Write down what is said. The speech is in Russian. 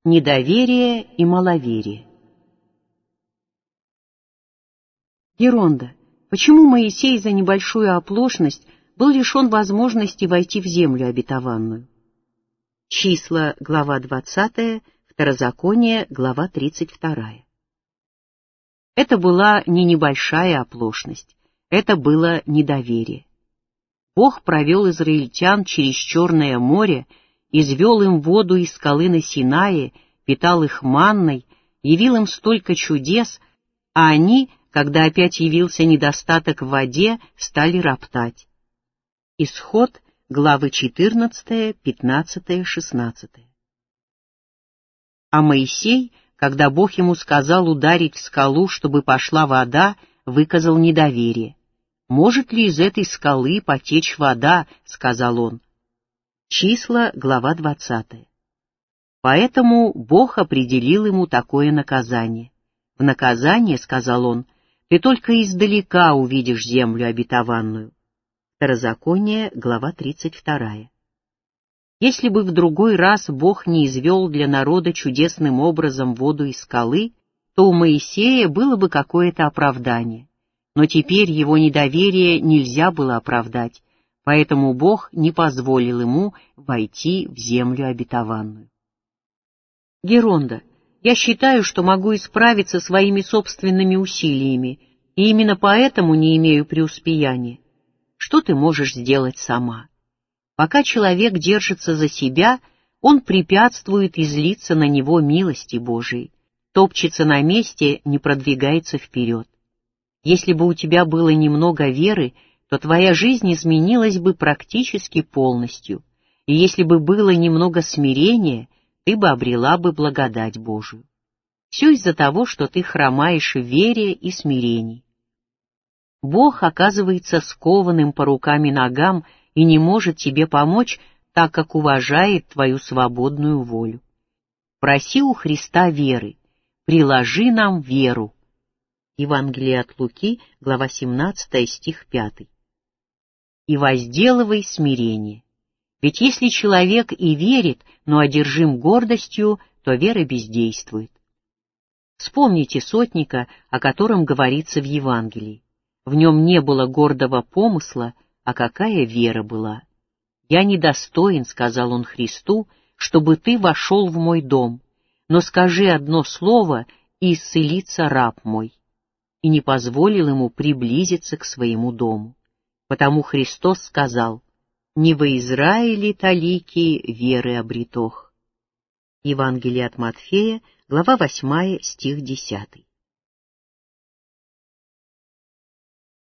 Недоверие и маловерие. Геронда, почему Моисей за небольшую оплошность был лишен возможности войти в землю обетованную? Числа, глава 20, Второзаконие, глава 32. Это была не небольшая оплошность, это было недоверие. Бог провел израильтян через Черное море, извел им воду из скалы на Синае, питал их манной, явил им столько чудес, а они, когда опять явился недостаток в воде, стали роптать. Исход, главы 14, 15, 16. А Моисей, когда Бог ему сказал ударить в скалу, чтобы пошла вода, выказал недоверие. «Может ли из этой скалы потечь вода?» — сказал он. Числа, глава 20. Поэтому Бог определил ему такое наказание. В наказание, сказал он, ты только издалека увидишь землю обетованную. Второзаконие, глава 32. Если бы в другой раз Бог не извел для народа чудесным образом воду из скалы, то у Моисея было бы какое-то оправдание. Но теперь его недоверие нельзя было оправдать, поэтому Бог не позволил ему войти в землю обетованную. Геронда, я считаю, что могу исправиться своими собственными усилиями, и именно поэтому не имею преуспеяния. Что ты можешь сделать сама? Пока человек держится за себя, он препятствует излиться на него милости Божией, топчется на месте, не продвигается вперед. Если бы у тебя было немного веры, то твоя жизнь изменилась бы практически полностью, и если бы было немного смирения, ты бы обрела бы благодать Божию. Все из-за того, что ты хромаешь в вере и смирении. Бог оказывается скованным по рукам и ногам и не может тебе помочь, так как уважает твою свободную волю. Проси у Христа веры, приложи нам веру. Евангелие от Луки, глава 17, стих 5. И возделывай смирение. Ведь если человек и верит, но одержим гордостью, то вера бездействует. Вспомните сотника, о котором говорится в Евангелии. В нем не было гордого помысла, а какая вера была. «Я недостоин, — сказал он Христу, — чтобы ты вошел в мой дом, но скажи одно слово, и исцелится раб мой». И не позволил ему приблизиться к своему дому. Потому Христос сказал: «Не во Израиле талики веры обретох». Евангелие от Матфея, глава 8, стих 10.